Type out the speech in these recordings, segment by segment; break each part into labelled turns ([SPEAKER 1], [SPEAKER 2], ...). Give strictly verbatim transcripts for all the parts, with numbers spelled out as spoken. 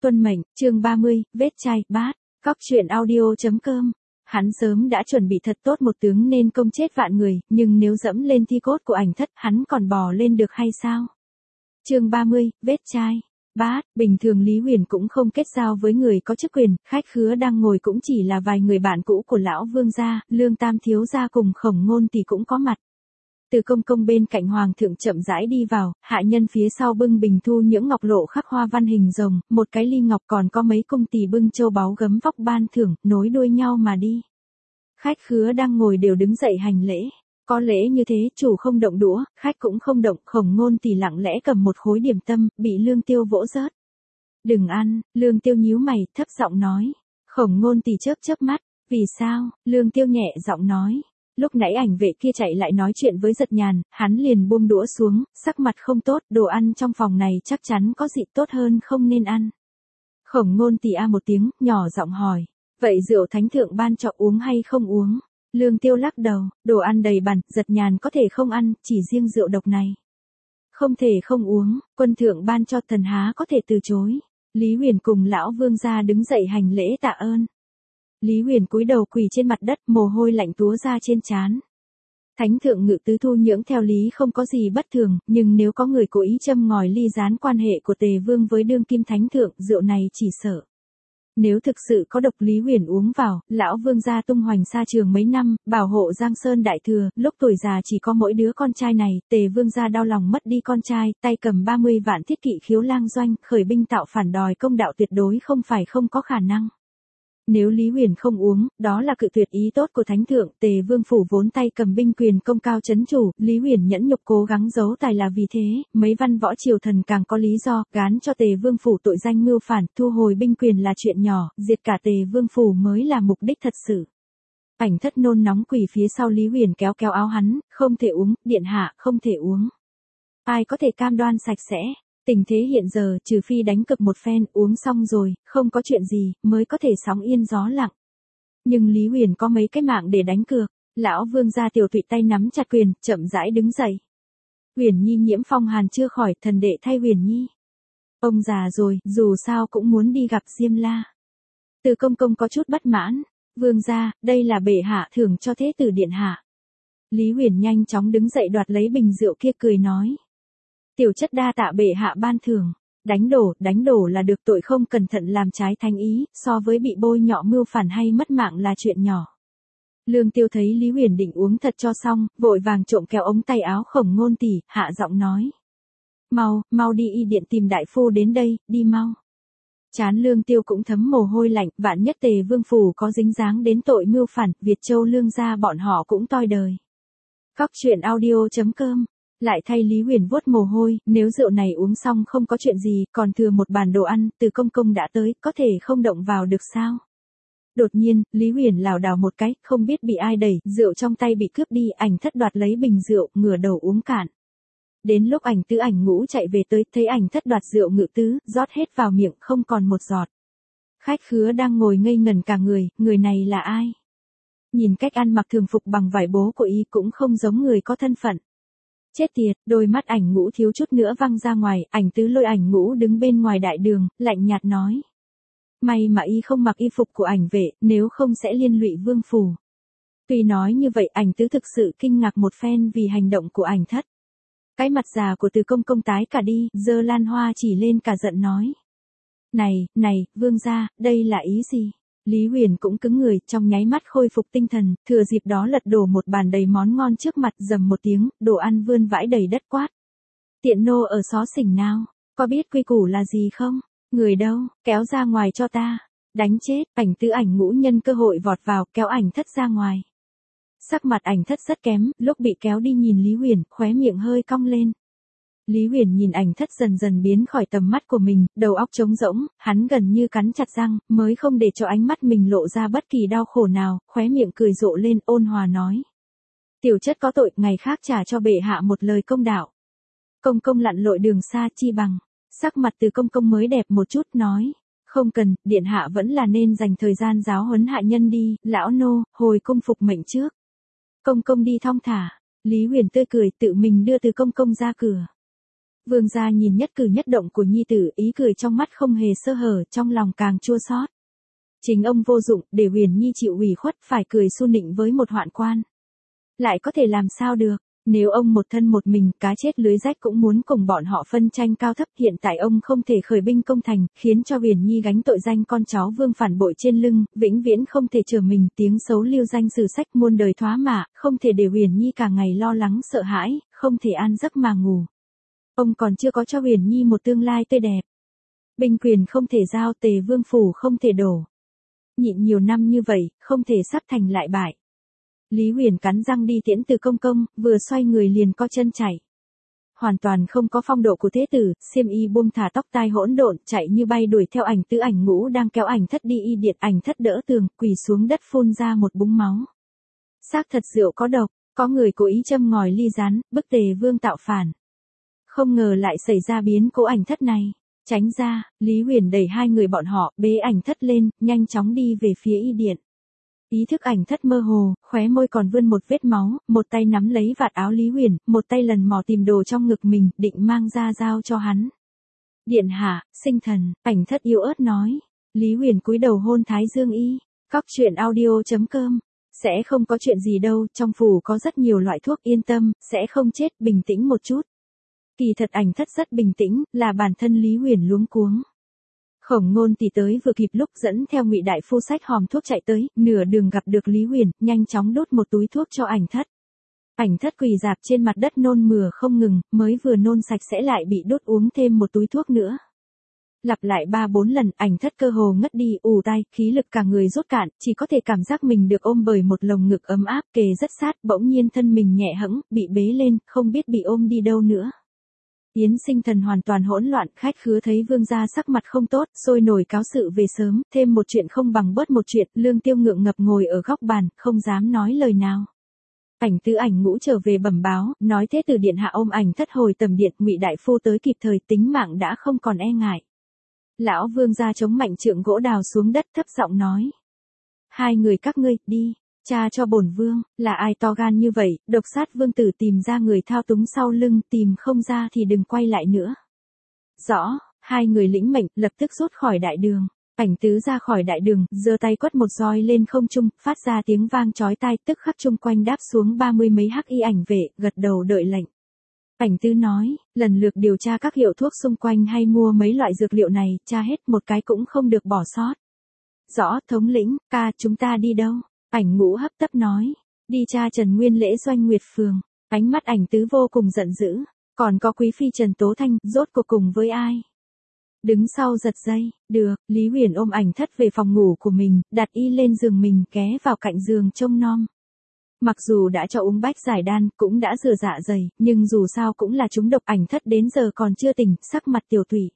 [SPEAKER 1] Tuân mệnh, chương ba mươi, vết chai, bát, cóc truyện audio.com. Hắn sớm đã chuẩn bị thật tốt một tướng nên công chết vạn người, nhưng nếu dẫm lên thi cốt của Ảnh Thất, hắn còn bò lên được hay sao? Chương ba mươi, vết chai. Bát, bình thường Lý Huyền cũng không kết giao với người có chức quyền, khách khứa đang ngồi cũng chỉ là vài người bạn cũ của lão vương gia, Lương Tam thiếu gia cùng Khổng Ngôn thì cũng có mặt. Từ công công bên cạnh hoàng thượng chậm rãi đi vào, hạ nhân phía sau bưng bình thu những ngọc lộ khắc hoa văn hình rồng, một cái ly ngọc còn có mấy cung tỳ bưng châu báu gấm vóc ban thưởng, nối đuôi nhau mà đi. Khách khứa đang ngồi đều đứng dậy hành lễ. Có lễ như thế, chủ không động đũa, khách cũng không động, Khổng Ngôn thì lặng lẽ cầm một khối điểm tâm, bị Lương Tiêu vỗ rớt. Đừng ăn, Lương Tiêu nhíu mày, thấp giọng nói. Khổng Ngôn thì chớp chớp mắt, vì sao? Lương Tiêu nhẹ giọng nói. Lúc nãy ảnh vệ kia chạy lại nói chuyện với Giật Nhàn, hắn liền buông đũa xuống, sắc mặt không tốt, đồ ăn trong phòng này chắc chắn có gì tốt hơn không nên ăn. Khổng Ngôn tì a một tiếng, nhỏ giọng hỏi, vậy rượu thánh thượng ban cho uống hay không uống? Lương Tiêu lắc đầu, đồ ăn đầy bàn, Giật Nhàn có thể không ăn, chỉ riêng rượu độc này. Không thể không uống, quân thượng ban cho thần há có thể từ chối. Lý Huyền cùng lão vương gia đứng dậy hành lễ tạ ơn. Lý Huyền cúi đầu quỳ trên mặt đất, mồ hôi lạnh túa ra trên trán. Thánh thượng ngự tứ thu nhưỡng theo lý không có gì bất thường, nhưng nếu có người cố ý châm ngòi ly gián quan hệ của Tề Vương với đương kim thánh thượng, rượu này chỉ sợ. Nếu thực sự có độc, Lý Huyền uống vào, lão vương gia tung hoành xa trường mấy năm, bảo hộ Giang Sơn đại thừa, lúc tuổi già chỉ có mỗi đứa con trai này, Tề Vương gia đau lòng mất đi con trai, tay cầm ba mươi vạn thiết kỵ khiếu lang doanh, khởi binh tạo phản đòi công đạo tuyệt đối không phải không có khả năng. Nếu Lý Huyền không uống, đó là cự tuyệt ý tốt của thánh thượng, Tề Vương phủ vốn tay cầm binh quyền công cao chấn chủ, Lý Huyền nhẫn nhục cố gắng giấu tài là vì thế, mấy văn võ triều thần càng có lý do, gán cho Tề Vương phủ tội danh mưu phản, thu hồi binh quyền là chuyện nhỏ, diệt cả Tề Vương phủ mới là mục đích thật sự. Ảnh Thất nôn nóng quỳ phía sau Lý Huyền kéo kéo áo hắn, không thể uống, điện hạ, không thể uống. Ai có thể cam đoan sạch sẽ? Tình thế hiện giờ, trừ phi đánh cược một phen, uống xong rồi, không có chuyện gì, mới có thể sóng yên gió lặng. Nhưng Lý Huyền có mấy cái mạng để đánh cược. Lão vương gia Tiểu Thụy tay nắm chặt quyền, chậm rãi đứng dậy. Huyền Nhi nhiễm phong hàn chưa khỏi, thần đệ thay Huyền Nhi. Ông già rồi, dù sao cũng muốn đi gặp Diêm La. Từ công công có chút bất mãn. Vương gia, đây là bệ hạ thưởng cho thế tử điện hạ. Lý Huyền nhanh chóng đứng dậy đoạt lấy bình rượu kia cười nói. Tiểu chất đa tạ bệ hạ ban thưởng, đánh đổ, đánh đổ là được, tội không cẩn thận làm trái thánh ý, so với bị bôi nhọ mưu phản hay mất mạng là chuyện nhỏ. Lương Tiêu thấy Lý Huyền định uống thật cho xong, vội vàng trộm kéo ống tay áo Khổng Ngôn tỷ, hạ giọng nói. Mau, mau đi y điện tìm đại phu đến đây, đi mau. Chán Lương Tiêu cũng thấm mồ hôi lạnh, vạn nhất Tề Vương phủ có dính dáng đến tội mưu phản, Việt Châu Lương gia bọn họ cũng toi đời. Cóc truyện audio.com. Lại thay Lý Huyền vuốt mồ hôi, nếu rượu này uống xong không có chuyện gì, còn thừa một bàn đồ ăn, từ công công đã tới, có thể không động vào được sao? Đột nhiên, Lý Huyền lảo đảo một cái, không biết bị ai đẩy, rượu trong tay bị cướp đi, Ảnh Thất đoạt lấy bình rượu, ngửa đầu uống cạn. Đến lúc Ảnh Tứ Ảnh Ngũ chạy về tới, thấy Ảnh Thất đoạt rượu ngự tứ, rót hết vào miệng, không còn một giọt. Khách khứa đang ngồi ngây ngẩn cả người, người này là ai? Nhìn cách ăn mặc thường phục bằng vải bố của y cũng không giống người có thân phận. Chết tiệt, đôi mắt Ảnh Ngũ thiếu chút nữa văng ra ngoài, Ảnh Tứ lôi Ảnh Ngũ đứng bên ngoài đại đường, lạnh nhạt nói. May mà y không mặc y phục của ảnh vệ, nếu không sẽ liên lụy vương phủ. Tuy nói như vậy, Ảnh Tứ thực sự kinh ngạc một phen vì hành động của Ảnh Thất. Cái mặt già của Từ công công tái cả đi, giơ lan hoa chỉ lên cả giận nói. Này, này, vương gia, đây là ý gì? Lý Huyền cũng cứng người, trong nháy mắt khôi phục tinh thần, thừa dịp đó lật đổ một bàn đầy món ngon trước mặt, rầm một tiếng, đồ ăn vươn vãi đầy đất quát. Tiện nô ở xó xỉnh nào, có biết quy củ là gì không? Người đâu, kéo ra ngoài cho ta. Đánh chết, Ảnh Tứ Ảnh Ngũ nhân cơ hội vọt vào, kéo Ảnh Thất ra ngoài. Sắc mặt Ảnh Thất rất kém, lúc bị kéo đi nhìn Lý Huyền, khóe miệng hơi cong lên. Lý Huyền nhìn Ảnh Thất dần dần biến khỏi tầm mắt của mình, đầu óc trống rỗng, hắn gần như cắn chặt răng, mới không để cho ánh mắt mình lộ ra bất kỳ đau khổ nào, khóe miệng cười rộ lên, ôn hòa nói. Tiểu chất có tội, ngày khác trả cho bệ hạ một lời công đạo. Công công lặn lội đường xa chi bằng. Sắc mặt Từ công công mới đẹp một chút, nói. Không cần, điện hạ vẫn là nên dành thời gian giáo huấn hạ nhân đi, lão nô, hồi cung phục mệnh trước. Công công đi thong thả. Lý Huyền tươi cười tự mình đưa Từ công công ra cửa. Vương gia nhìn nhất cử nhất động của nhi tử, ý cười trong mắt không hề sơ hở, trong lòng càng chua xót. Chính ông vô dụng, để Huyền Nhi chịu ủy khuất, phải cười su nịnh với một hoạn quan. Lại có thể làm sao được, nếu ông một thân một mình, cá chết lưới rách cũng muốn cùng bọn họ phân tranh cao thấp, hiện tại ông không thể khởi binh công thành, khiến cho Huyền Nhi gánh tội danh con cháu Vương phản bội trên lưng, vĩnh viễn không thể trở mình, tiếng xấu lưu danh sử sách muôn đời thoá mạ, không thể để Huyền Nhi cả ngày lo lắng sợ hãi, không thể an giấc mà ngủ. Ông còn chưa có cho Huyền Nhi một tương lai tươi đẹp. Binh quyền không thể giao, Tề Vương phủ không thể đổ. Nhịn nhiều năm như vậy, không thể sắp thành lại bại. Lý Huyền cắn răng đi tiễn từ công công, vừa xoay người liền co chân chạy. Hoàn toàn không có phong độ của thế tử, xiêm y buông thả tóc tai hỗn độn, chạy như bay đuổi theo Ảnh Tứ Ảnh Ngũ đang kéo Ảnh Thất đi y điện, Ảnh Thất đỡ tường, quỳ xuống đất phun ra một búng máu. Xác thật rượu có độc, có người cố ý châm ngòi ly rán, bức Tề Vương tạo phản. Không ngờ lại xảy ra biến cố Ảnh Thất này. Tránh ra, Lý Huyền đẩy hai người bọn họ, bế Ảnh Thất lên, nhanh chóng đi về phía y điện. Ý thức Ảnh Thất mơ hồ, khóe môi còn vươn một vết máu, một tay nắm lấy vạt áo Lý Huyền, một tay lần mò tìm đồ trong ngực mình, định mang ra giao cho hắn. Điện hạ, sinh thần, Ảnh Thất yếu ớt nói. Lý Huyền cúi đầu hôn thái dương y. Cóc truyện audio chấm com. Sẽ không có chuyện gì đâu, trong phủ có rất nhiều loại thuốc, yên tâm, sẽ không chết, bình tĩnh một chút. Kỳ thật Ảnh Thất rất bình tĩnh, là bản thân Lý Huyền luống cuống. Khổng Ngôn tỷ tới vừa kịp lúc, dẫn theo Ngụy đại phu sách hòm thuốc chạy tới, nửa đường gặp được Lý Huyền, nhanh chóng đốt một túi thuốc cho Ảnh Thất. Ảnh Thất quỳ rạp trên mặt đất nôn mửa không ngừng, mới vừa nôn sạch sẽ lại bị đốt uống thêm một túi thuốc nữa. Lặp lại ba bốn lần, Ảnh Thất cơ hồ ngất đi, ù tai, khí lực cả người rút cạn, chỉ có thể cảm giác mình được ôm bởi một lồng ngực ấm áp, kề rất sát, bỗng nhiên thân mình nhẹ hẫng, bị bế lên, không biết bị ôm đi đâu nữa. Yến Sinh Thần hoàn toàn hỗn loạn, khách khứa thấy Vương gia sắc mặt không tốt, sôi nổi cáo sự về sớm, thêm một chuyện không bằng bớt một chuyện, Lương Tiêu ngượng ngập ngồi ở góc bàn, không dám nói lời nào. Ảnh Tứ Ảnh Ngũ trở về bẩm báo, nói thế tử điện hạ ôm Ảnh Thất hồi tầm điện, Ngụy đại phu tới kịp thời, tính mạng đã không còn e ngại. Lão Vương gia chống mạnh trượng gỗ đào xuống đất, thấp giọng nói: hai người các ngươi, đi. Cha cho bổn vương, là ai to gan như vậy, độc sát vương tử, tìm ra người thao túng sau lưng, tìm không ra thì đừng quay lại nữa. Rõ, hai người lĩnh mệnh, lập tức rút khỏi đại đường. Ảnh Tứ ra khỏi đại đường, giơ tay quất một roi lên không trung, phát ra tiếng vang chói tai, tức khắc chung quanh đáp xuống ba mươi mấy hắc y ảnh vệ, gật đầu đợi lệnh. Ảnh Tứ nói, lần lượt điều tra các hiệu thuốc xung quanh hay mua mấy loại dược liệu này, tra hết một cái cũng không được bỏ sót. Rõ, thống lĩnh, ca, chúng ta đi đâu? Ảnh Ngũ hấp tấp nói, đi tra Trần Nguyên Lễ doanh Nguyệt Phường. Ánh mắt Ảnh Tứ vô cùng giận dữ, còn có quý phi Trần Tố Thanh, rốt cuộc cùng với ai? Đứng sau giật dây, được, Lý Huyền ôm Ảnh Thất về phòng ngủ của mình, đặt y lên giường mình, ghé vào cạnh giường trông nom. Mặc dù đã cho uống bách giải đan, cũng đã rửa dạ dày, nhưng dù sao cũng là trúng độc. Ảnh Thất đến giờ còn chưa tỉnh, sắc mặt tiểu thủy.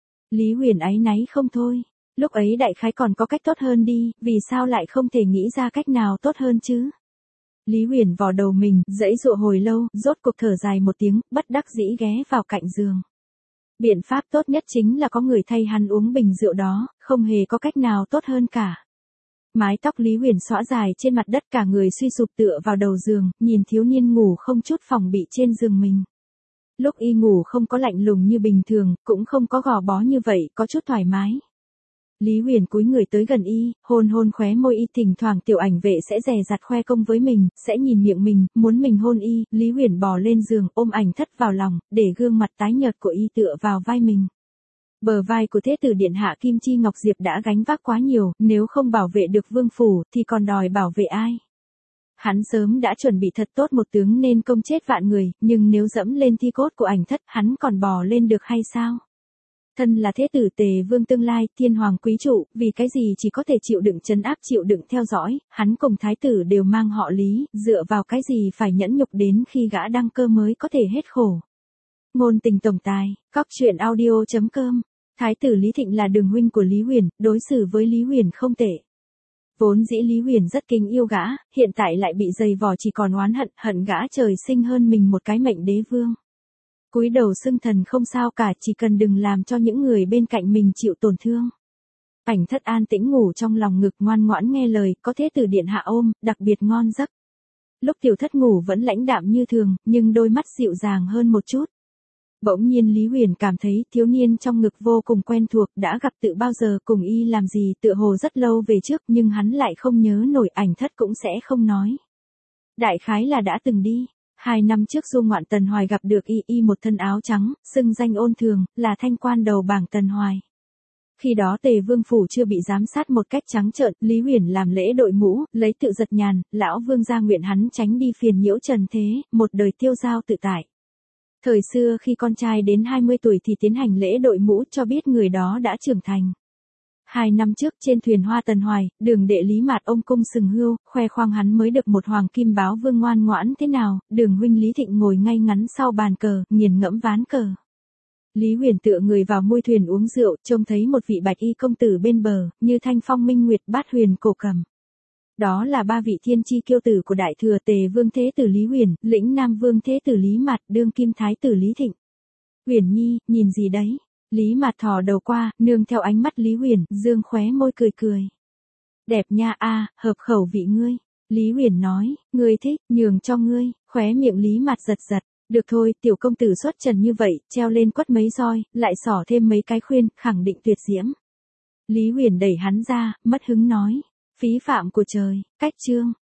[SPEAKER 1] Lý Huyền áy náy không thôi. Lúc ấy đại khái còn có cách tốt hơn đi, vì sao lại không thể nghĩ ra cách nào tốt hơn chứ? Lý Huyền vò đầu mình, giãy giụa hồi lâu, rốt cuộc thở dài một tiếng, bất đắc dĩ ghé vào cạnh giường. Biện pháp tốt nhất chính là có người thay hắn uống bình rượu đó, không hề có cách nào tốt hơn cả. Mái tóc Lý Huyền xõa dài trên mặt đất, cả người suy sụp tựa vào đầu giường, nhìn thiếu niên ngủ không chút phòng bị trên giường mình. Lúc y ngủ không có lạnh lùng như bình thường, cũng không có gò bó như vậy, có chút thoải mái. Lý Huyền cúi người tới gần y, hôn hôn khóe môi y, thỉnh thoảng tiểu ảnh vệ sẽ dè dặt khoe công với mình, sẽ nhìn miệng mình, muốn mình hôn y. Lý Huyền bò lên giường, ôm Ảnh Thất vào lòng, để gương mặt tái nhợt của y tựa vào vai mình. Bờ vai của thế tử điện hạ Kim Chi Ngọc Diệp đã gánh vác quá nhiều, nếu không bảo vệ được vương phủ, thì còn đòi bảo vệ ai? Hắn sớm đã chuẩn bị thật tốt một tướng nên công chết vạn người, nhưng nếu dẫm lên thi cốt của Ảnh Thất, hắn còn bò lên được hay sao? Thân là thế tử Tề Vương tương lai, thiên hoàng quý trụ, vì cái gì chỉ có thể chịu đựng trấn áp, chịu đựng theo dõi, hắn cùng thái tử đều mang họ Lý, dựa vào cái gì phải nhẫn nhục đến khi gã đăng cơ mới có thể hết khổ. Ngôn tình tổng tài, cóc truyện audio chấm com. Thái tử Lý Thịnh là đường huynh của Lý Huyền, đối xử với Lý Huyền không tệ. Vốn dĩ Lý Huyền rất kính yêu gã, hiện tại lại bị dày vò, chỉ còn oán hận, hận gã trời sinh hơn mình một cái mệnh đế vương. Cúi đầu xưng thần không sao cả, chỉ cần đừng làm cho những người bên cạnh mình chịu tổn thương. Ảnh Thất an tĩnh ngủ trong lòng ngực, ngoan ngoãn nghe lời, có thế tử điện hạ ôm, đặc biệt ngon giấc. Lúc Tiểu Thất ngủ vẫn lãnh đạm như thường, nhưng đôi mắt dịu dàng hơn một chút. Bỗng nhiên Lý Huyền cảm thấy thiếu niên trong ngực vô cùng quen thuộc, đã gặp tự bao giờ, cùng y làm gì, tựa hồ rất lâu về trước, nhưng hắn lại không nhớ nổi, Ảnh Thất cũng sẽ không nói. Đại khái là đã từng đi. Hai năm trước du ngoạn Tần Hoài gặp được y, y một thân áo trắng, xưng danh ôn thường, là thanh quan đầu bảng Tần Hoài. Khi đó Tề Vương phủ chưa bị giám sát một cách trắng trợn, Lý Huyền làm lễ đội mũ, lấy tự giật nhàn, lão vương gia nguyện hắn tránh đi phiền nhiễu trần thế, một đời tiêu dao tự tại. Thời xưa khi con trai đến hai mươi tuổi thì tiến hành lễ đội mũ, cho biết người đó đã trưởng thành. Hai năm trước trên thuyền hoa Tần Hoài, Đường đệ Lý Mạt ông cung sừng hươu, khoe khoang hắn mới được một hoàng kim báo vương ngoan ngoãn thế nào, Đường huynh Lý Thịnh ngồi ngay ngắn sau bàn cờ, nghiền ngẫm ván cờ. Lý Huyền tựa người vào mui thuyền uống rượu, trông thấy một vị bạch y công tử bên bờ, như thanh phong minh nguyệt, bát huyền cổ cầm. Đó là ba vị thiên chi kiêu tử của đại thừa, Tề Vương Thế Tử Lý Huyền, Lĩnh Nam Vương Thế Tử Lý Mạt, đương kim thái tử Lý Thịnh. Huyền nhi, nhìn gì đấy? Lý Mạt thò đầu qua, nương theo ánh mắt Lý Huyền, dương khóe môi cười cười. Đẹp nha a, hợp khẩu vị ngươi. Lý Huyền nói, ngươi thích, nhường cho ngươi, khóe miệng Lý Mạt giật giật. Được thôi, tiểu công tử xuất trần như vậy, treo lên quất mấy roi, lại xỏ thêm mấy cái khuyên, khẳng định tuyệt diễm. Lý Huyền đẩy hắn ra, mất hứng nói. Phí phạm của trời, cách chương.